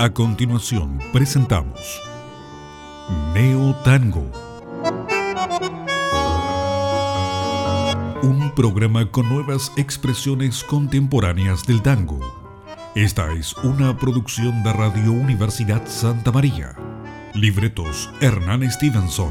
A continuación presentamos Neo Tango, un programa con nuevas expresiones contemporáneas del tango. Esta es una producción de Radio Universidad Santa María. Libretos Hernán Stevenson.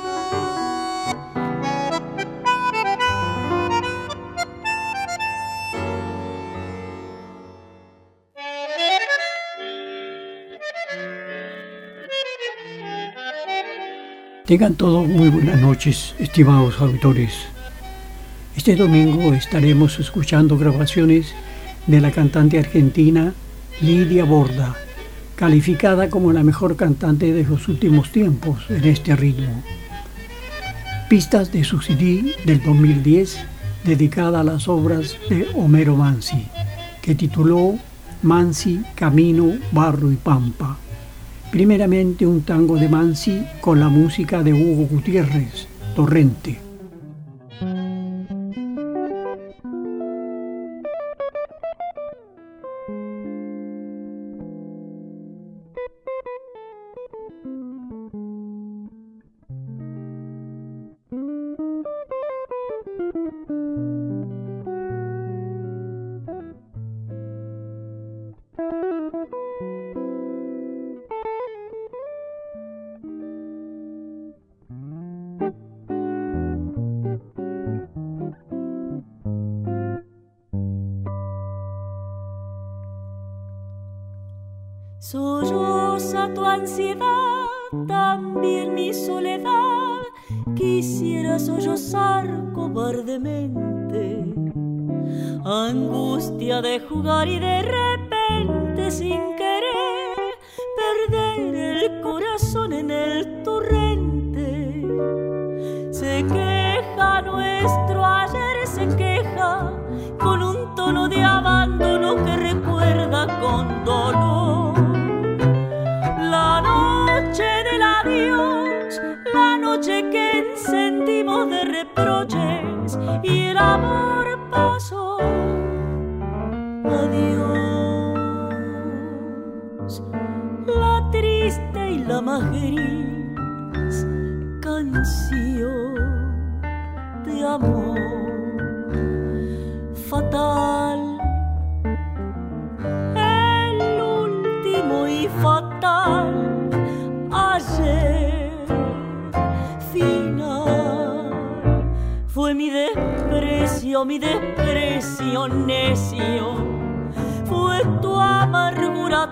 Tengan todos muy buenas noches, estimados auditores. Este domingo estaremos escuchando grabaciones de la cantante argentina Lidia Borda, calificada como la mejor cantante de los últimos tiempos en este ritmo. Pistas de su CD del 2010, dedicada a las obras de Homero Mansi, que tituló Mansi, Camino, Barro y Pampa. Primeramente un tango de Mansi con la música de Hugo Gutiérrez, Torrente. Solloza tu ansiedad, también mi soledad, quisiera sollozar cobardemente. Angustia de jugar y de repente sin querer perder el corazón en el torrente. Se queja nuestro ayer, se queja con un tono de abandono que recuerda con dolor la noche del adiós, la noche que encendimos de reproches y el amor pasó. Adiós, la triste y la más gris canción de amor fatal, el último y fatal ayer final. Fue mi desprecio necio, fue tu amargura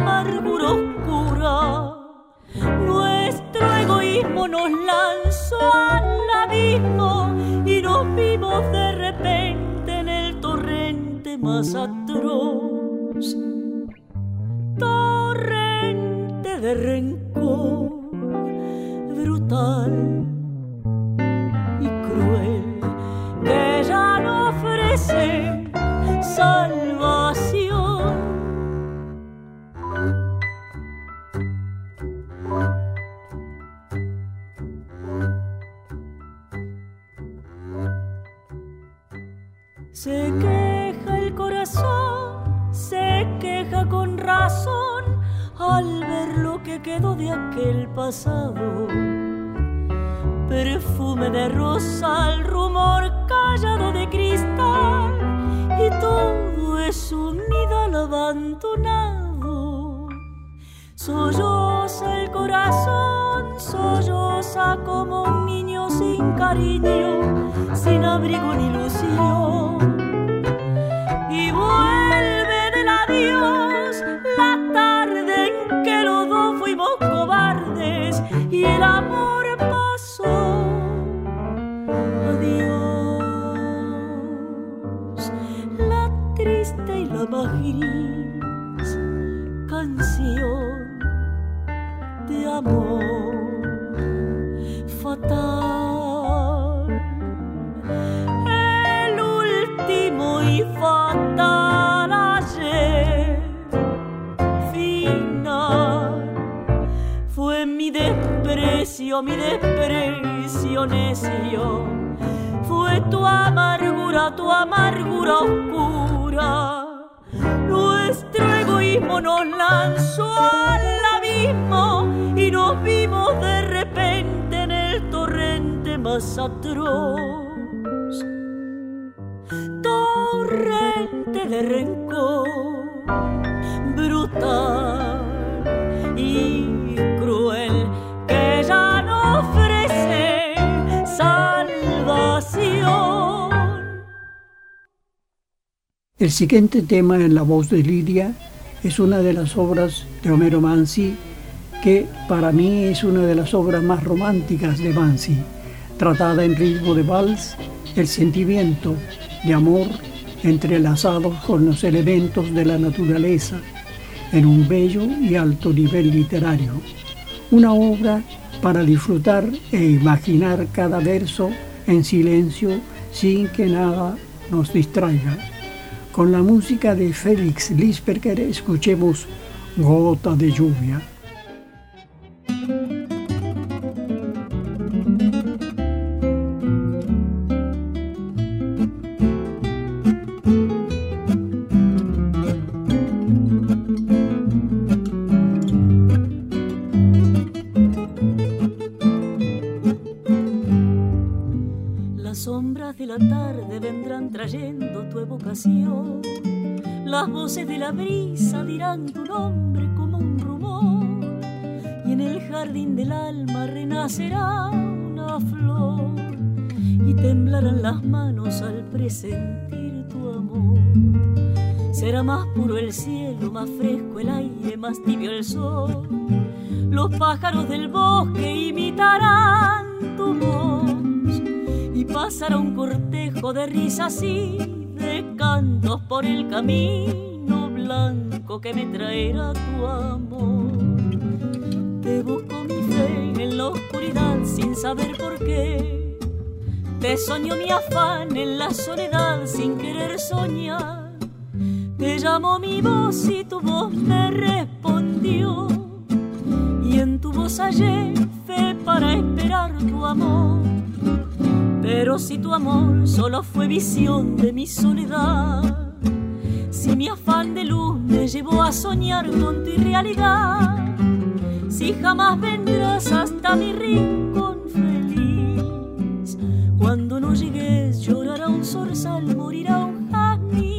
oscura. Nuestro egoísmo nos lanzó al abismo y nos vimos de repente en el torrente más atroz, torrente de rencor brutal y cruel que ya no ofrece salvación. Se queja el corazón, se queja con razón al ver lo que quedó de aquel pasado. Perfume de rosal, rumor callado de cristal, y todo es un nidal abandonado. Solloza el corazón, solloza como un niño sin cariño, sin abrigo ni ilusión. Y vuelve del adiós la tarde en que los dos fuimos cobardes y el amor pasó. Adiós, la triste y la más gris canción de amor fatal, el último y fatal ayer final. Fue mi desprecio necio, fue tu amargura oscura. Nuestro egoísmo ritmo nos lanzó al abismo y nos vimos de repente en el torrente más atroz. Torrente de rencor brutal y cruel que ya no ofrece salvación. El siguiente tema en la voz de Lidia es una de las obras de Homero Manzi, que para mí es una de las obras más románticas de Manzi, tratada en ritmo de vals, el sentimiento de amor entrelazados con los elementos de la naturaleza, en un bello y alto nivel literario. Una obra para disfrutar e imaginar cada verso en silencio sin que nada nos distraiga. Con la música de Félix Liesberger escuchemos Gota de lluvia. De la tarde vendrán trayendo tu evocación, las voces de la brisa dirán tu nombre como un rumor, y en el jardín del alma renacerá una flor, y temblarán las manos al presentir tu amor. Será más puro el cielo, más fresco el aire, más tibio el sol, los pájaros del bosque imitarán tu voz, y pasará un cortejo de risas y de cantos por el camino blanco que me traerá tu amor. Te busco mi fe en la oscuridad sin saber por qué, te soñó mi afán en la soledad sin querer soñar, te llamó mi voz y tu voz me respondió, y en tu voz hallé fe para esperar tu amor. Pero si tu amor solo fue visión de mi soledad, si mi afán de luz me llevó a soñar con tu irrealidad, si jamás vendrás hasta mi rincón feliz, cuando no llegues llorará un zorzal, morirá un jazmín.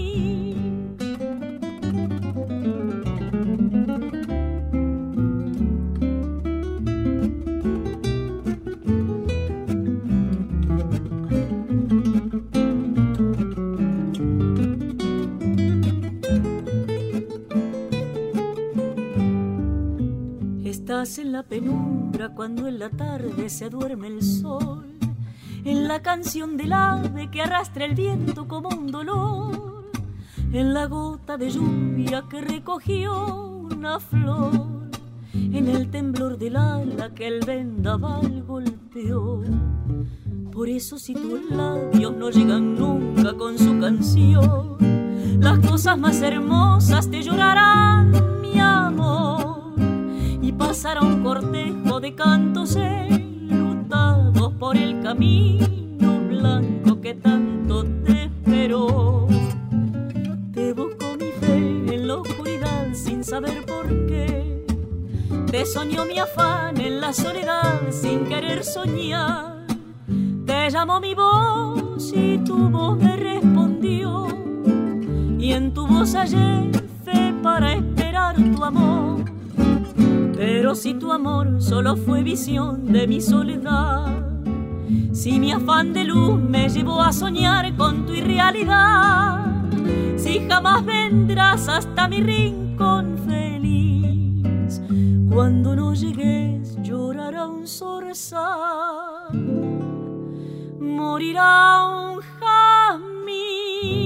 Estás en la penumbra cuando en la tarde se duerme el sol, en la canción del ave que arrastra el viento como un dolor, en la gota de lluvia que recogió una flor, en el temblor del ala que el vendaval golpeó. Por eso si tus labios no llegan nunca con su canción, las cosas más hermosas te llorarán, mi amor, y pasará un cortejo de cantos enlutados por el camino blanco que tanto te esperó. Te busco mi fe en la oscuridad sin saber por qué, te soñó mi afán en la soledad sin querer soñar, te llamó mi voz y tu voz me respondió, y en tu voz hallé fe para esperar tu amor. Pero si tu amor solo fue visión de mi soledad, si mi afán de luz me llevó a soñar con tu irrealidad, si jamás vendrás hasta mi rincón feliz, cuando no llegues llorará un zorzal, morirá un jazmín.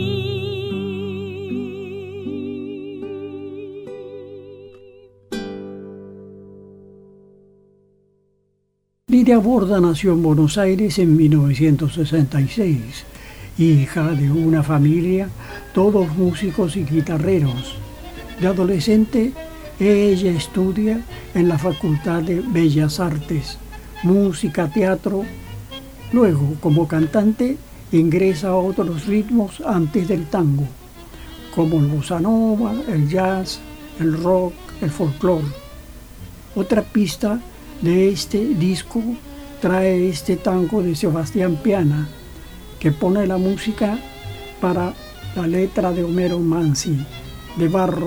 Lidia Borda nació en Buenos Aires en 1966, hija de una familia, todos músicos y guitarreros. De adolescente, ella estudia en la Facultad de Bellas Artes, música, teatro. Luego, como cantante, ingresa a otros ritmos antes del tango, como el bossa nova, el jazz, el rock, el folclore. Otra pista de este disco trae este tango de Sebastián Piana, que pone la música para la letra de Homero Manzi, de Barro.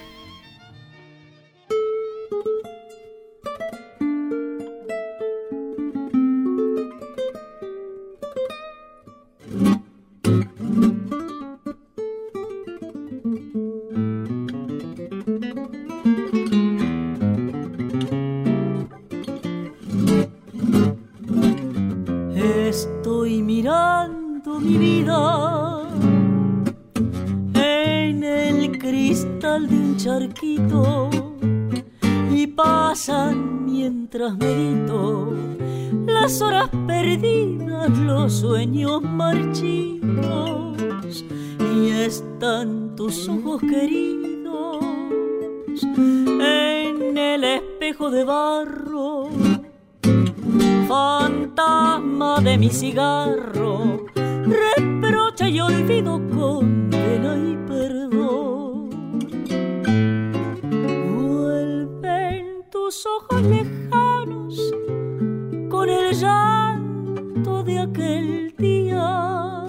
Estoy mirando mi vida en el cristal de un charquito y pasan mientras medito las horas perdidas, los sueños marchitos, y están tus ojos queridos en el espejo de barro, fantasma de mi cigarro, reproche y olvido, condena y perdón. Vuelven tus ojos lejanos con el llanto de aquel día.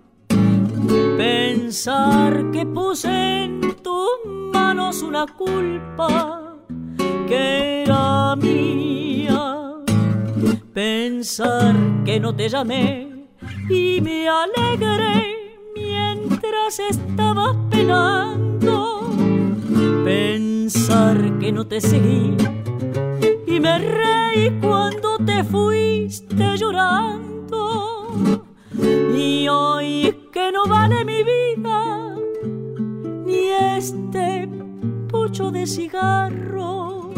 Pensar que puse en tus manos una culpa que era mía. Pensar que no te llamé y me alegré mientras estabas penando. Pensar que no te seguí y me reí cuando te fuiste llorando. Y hoy que no vale mi vida ni este pucho de cigarro,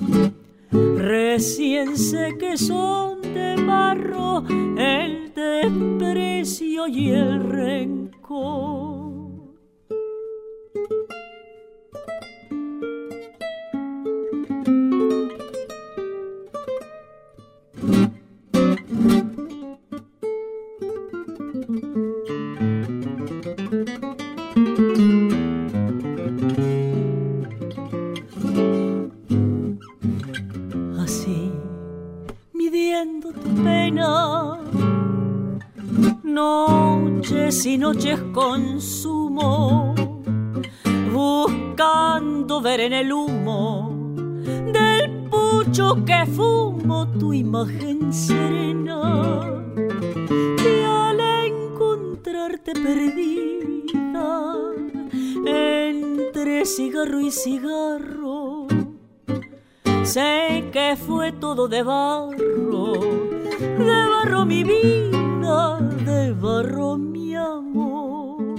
recién sé que son de barro el desprecio y el rencor. Así, midiendo tu pena, noches y noches consumo, buscando ver en el humo del pucho que fumo tu imagen serena. Y al encontrarte perdida entre cigarro y cigarro, sé que fue todo de barro mi vida, de barro mi amor.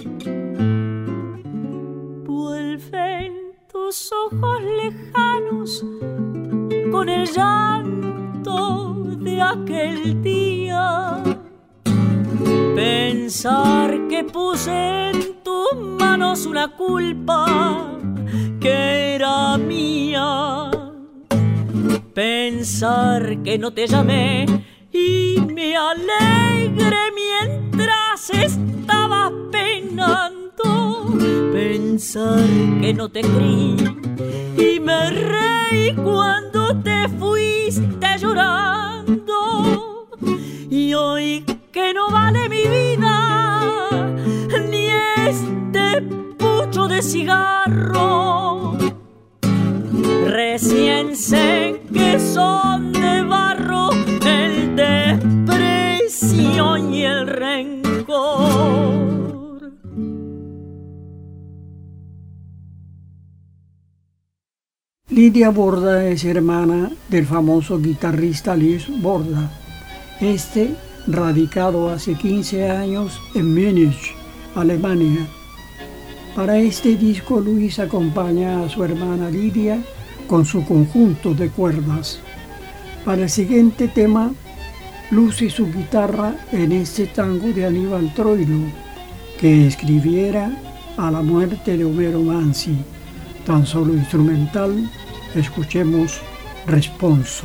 Vuelven tus ojos lejanos con el llanto de aquel día. Pensar que puse en tus manos una culpa que era mía. Pensar que no te llamé y me alegré mientras estabas penando. Pensar que no te creí y me reí cuando te fuiste llorando. Y hoy que no vale mi vida ni este pucho de cigarro, recién sé que son de barro el desprecio y el rencor. Lidia Borda es hermana del famoso guitarrista Luis Borda, radicado hace 15 años en Múnich, Alemania. Para este disco, Luis acompaña a su hermana Lidia con su conjunto de cuerdas. Para el siguiente tema, luce su guitarra en este tango de Aníbal Troilo, que escribiera a la muerte de Homero Manzi. Tan solo instrumental, escuchemos Responso.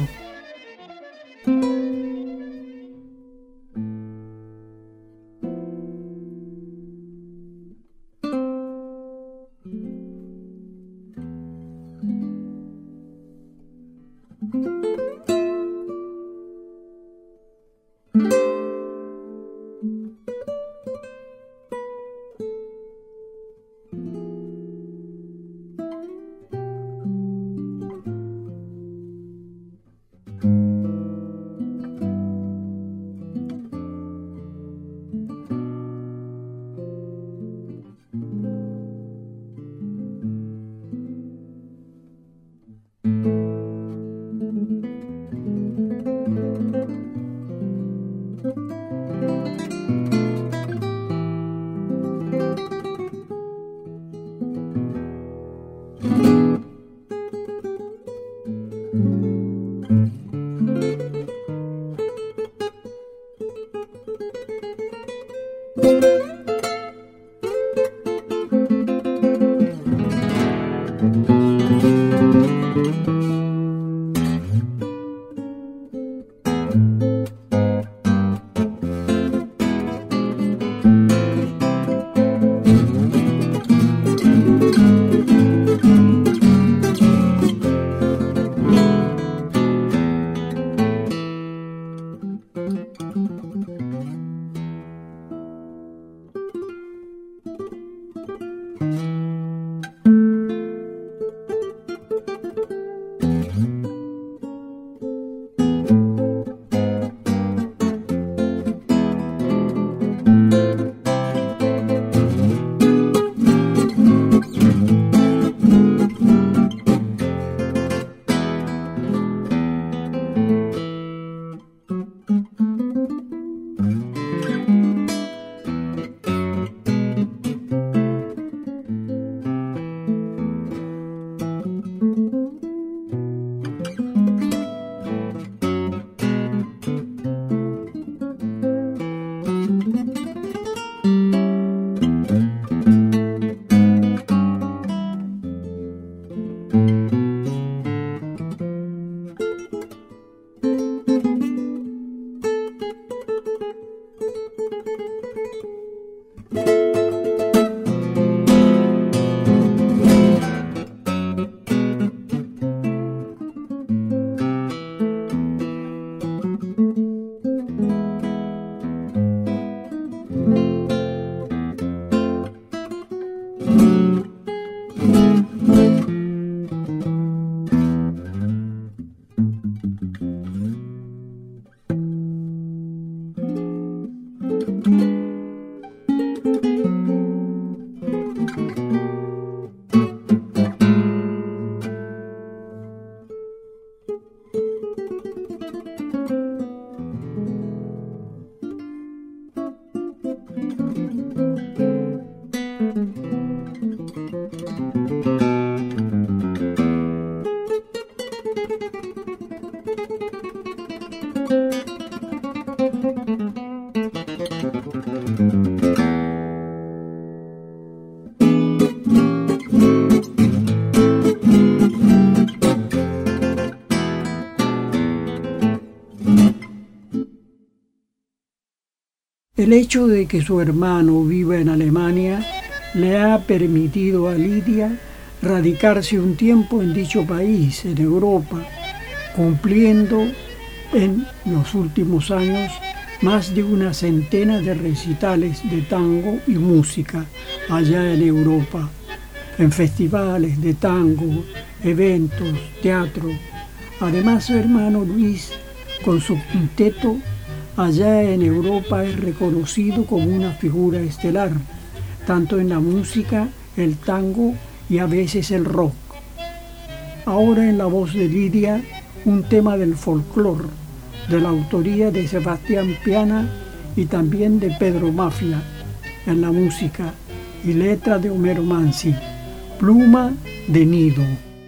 El hecho de que su hermano viva en Alemania le ha permitido a Lidia radicarse un tiempo en dicho país, en Europa, cumpliendo en los últimos años más de una centena de recitales de tango y música allá en Europa, en festivales de tango, eventos, teatro. Además, su hermano Luis, con su quinteto, allá en Europa es reconocido como una figura estelar, tanto en la música, el tango y a veces el rock. Ahora en la voz de Lidia, un tema del folclore, de la autoría de Sebastián Piana y también de Pedro Mafia, en la música y letra de Homero Mansi, Pluma de Nido.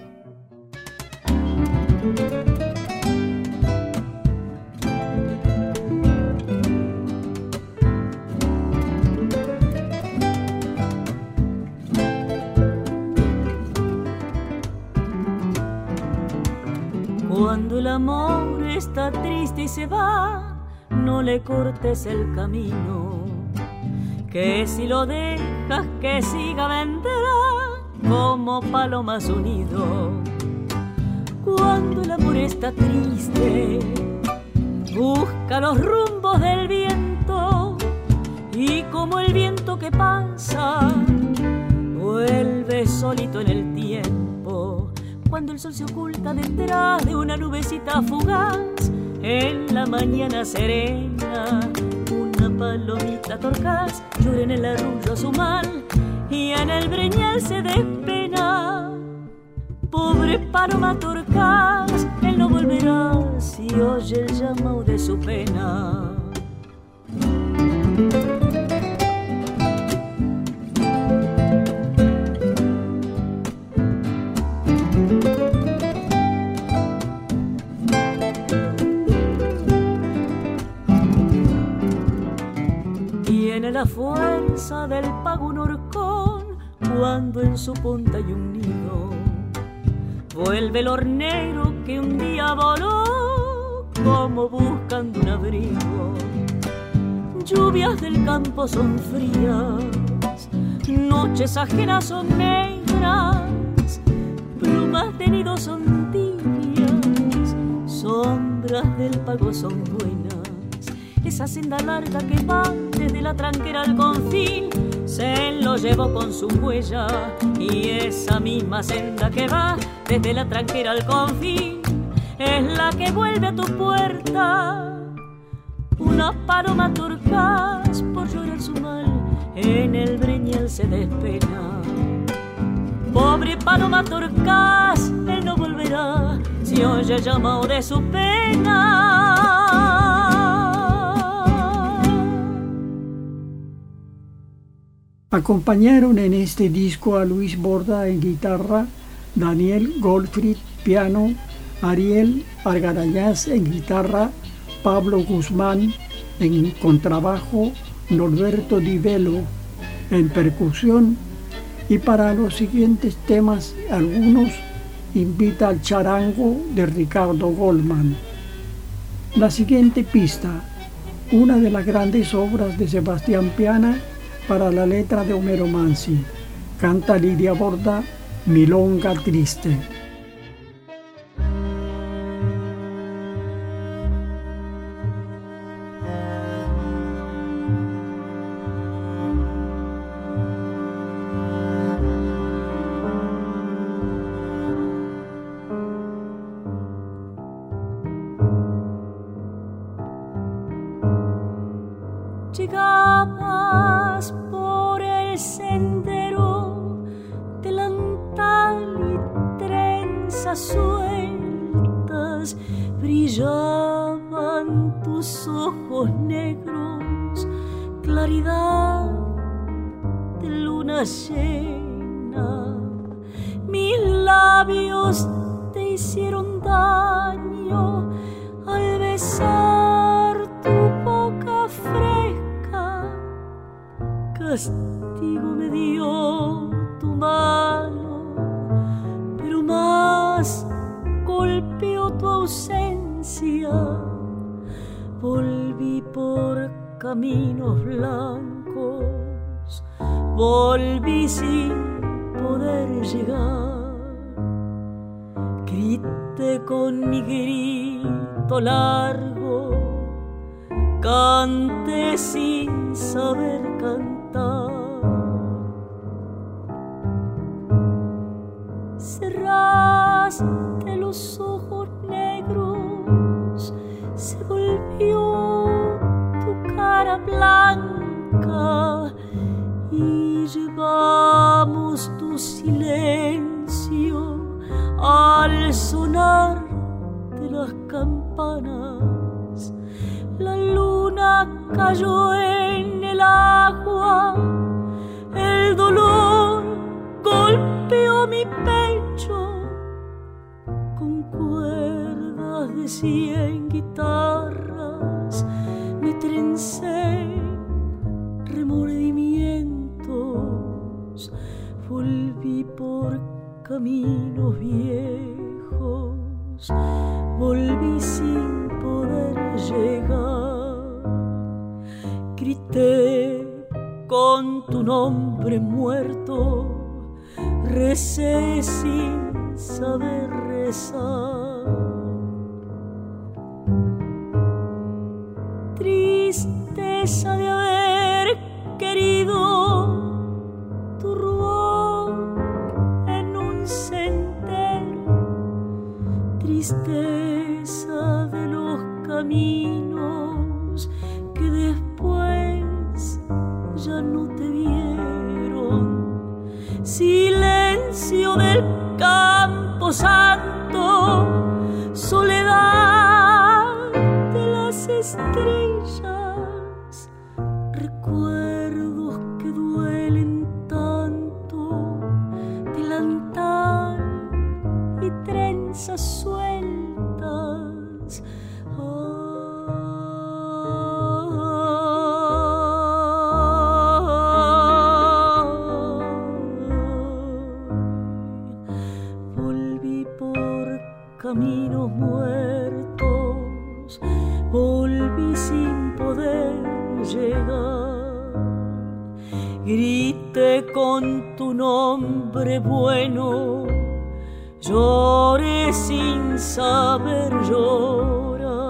Cuando el amor está triste y se va, no le cortes el camino, que si lo dejas que siga vendrá como paloma su nido. Cuando el amor está triste, busca los rumbos del viento, y como el viento que pasa, vuelve solito en el tiempo. Cuando el sol se oculta detrás de una nubecita fugaz, en la mañana serena, una palomita torcaz llora en el arrullo su mal, y en el breñal se despena. Pobre paloma torcaz, él no volverá si oye el llamado de su pena. Tiene la fuerza del pago un horcón cuando en su punta hay un nido. Vuelve el hornero que un día voló como buscando un abrigo. Lluvias del campo son frías, noches ajenas son negras, plumas de nido son tibias, sombras del pago son buenas. Esa senda larga que va desde la tranquera al confín se lo llevó con su huella, y esa misma senda que va desde la tranquera al confín es la que vuelve a tu puerta. Una paloma turcaz por llorar su mal en el breñal se despena. Pobre paloma turcaz, él no volverá si oye el llamado de su pena. Acompañaron en este disco a Luis Borda en guitarra, Daniel Goldfried piano, Ariel Argarayás en guitarra, Pablo Guzmán en contrabajo, Norberto Di Velo en percusión, y para los siguientes temas algunos invita al charango de Ricardo Goldman. La siguiente pista, una de las grandes obras de Sebastián Piana para la letra de Homero Mansi, canta Lidia Borda, Milonga Triste. Llegabas por el sendero, delantal y trenzas sueltas, brillaban tus ojos negros, claridad de luna llena. Mis labios te hicieron daño al besar tu boca fresca. Castigo me dio tu mano, pero más golpeó tu ausencia. Volví por caminos blancos, volví sin poder llegar. Grité con mi grito largo, canté sin saber cantar. Cerraste los ojos negros, se volvió tu cara blanca y llevamos tu silencio al sonar de las campanas. La luna cayó en el agua, el dolor golpeó mi pecho con cuerdas de 100 guitarras. Me trencé remordimientos, volví por caminos viejos, volví sin poder llegar. Grité con tu nombre muerto, recé sin saber rezar. Tristeza de haber querido tu rubor en un sendero, tristeza de los caminos que después ya no te vieron, silencio del campo santo, soledad de las estrellas, recuerdos que duelen tanto, delantal y trenzas sueltas. Volví por caminos muertos, volví sin poder llegar. Grité con tu nombre bueno, lloré sin saber llorar.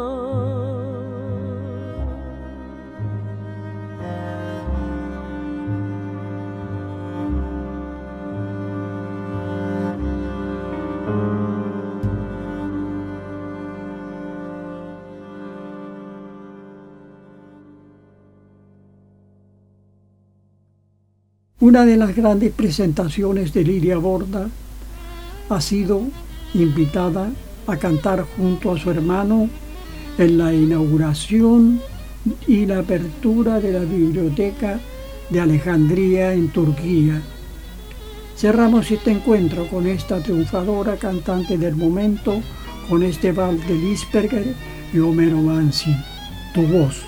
Una de las grandes presentaciones de Lidia Borda ha sido invitada a cantar junto a su hermano en la inauguración y la apertura de la Biblioteca de Alejandría en Turquía. Cerramos este encuentro con esta triunfadora cantante del momento, con Esteban de Lisperger y Homero Mansi. Tu voz.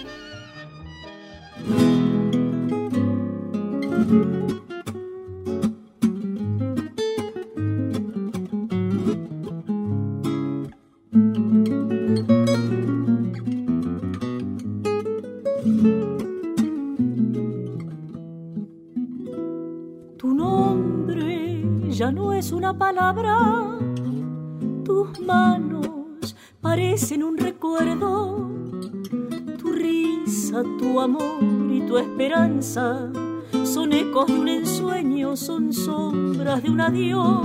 Tu nombre ya no es una palabra, tus manos parecen un recuerdo, tu risa, tu amor y tu esperanza son ecos de un ensueño, son sombras de un adiós.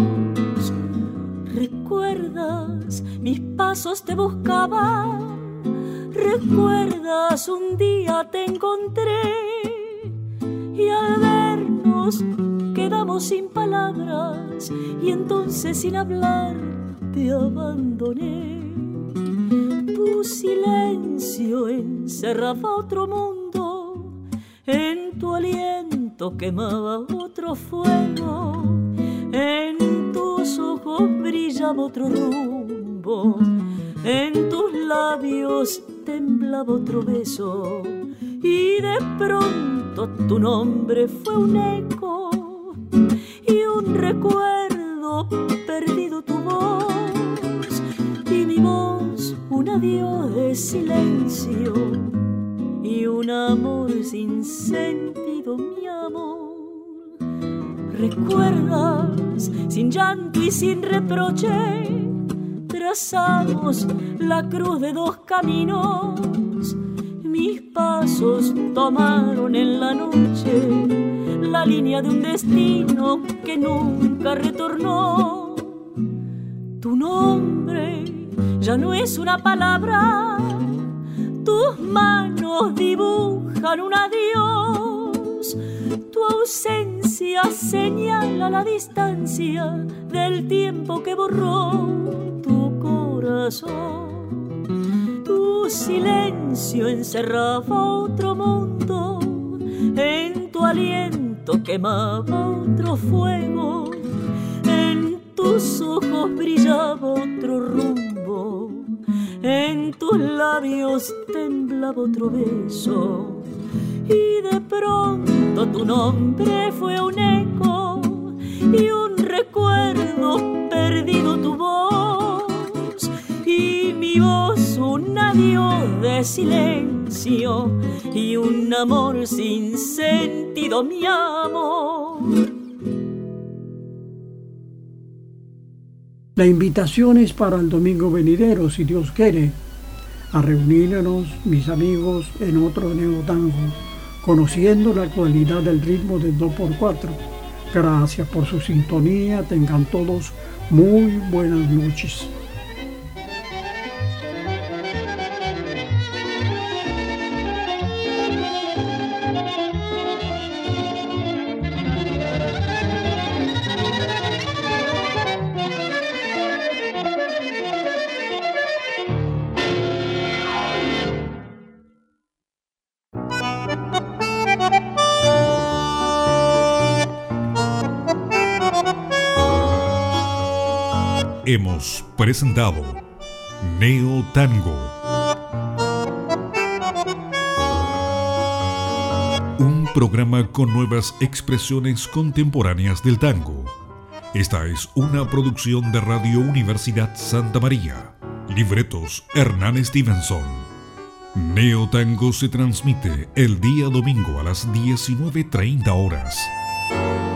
¿Recuerdas? Mis pasos te buscaban, ¿recuerdas? Un día te encontré y al vernos quedamos sin palabras y entonces sin hablar te abandoné. Tu silencio encerraba otro mundo, en tu aliento quemaba otro fuego, en tus ojos brillaba otro rumbo, en tus labios temblaba otro beso y de pronto tu nombre fue un eco y un recuerdo perdido tu voz y mi voz un adiós de silencio y y un amor sin sentido, mi amor. ¿Recuerdas? Sin llanto y sin reproche trazamos la cruz de dos caminos. Mis pasos tomaron en la noche la línea de un destino que nunca retornó. Tu nombre ya no es una palabra, tus manos dibujan un adiós. Tu ausencia señala la distancia del tiempo que borró tu corazón. Tu silencio encerraba otro mundo, en tu aliento quemaba otro fuego, en tus ojos brillaba otro rumbo, en tus labios temblaba otro beso. Y de pronto tu nombre fue un eco y un recuerdo perdido tu voz, y mi voz un adiós de silencio y un amor sin sentido, mi amor. La invitación es para el domingo venidero, si Dios quiere, a reunirnos, mis amigos, en otro neotango, conociendo la actualidad del ritmo del 2x4. Gracias por su sintonía, tengan todos muy buenas noches. Hemos presentado Neo Tango, un programa con nuevas expresiones contemporáneas del tango. Esta es una producción de Radio Universidad Santa María. Libretos Hernán Stevenson. Neo Tango se transmite el día domingo a las 19:30 horas.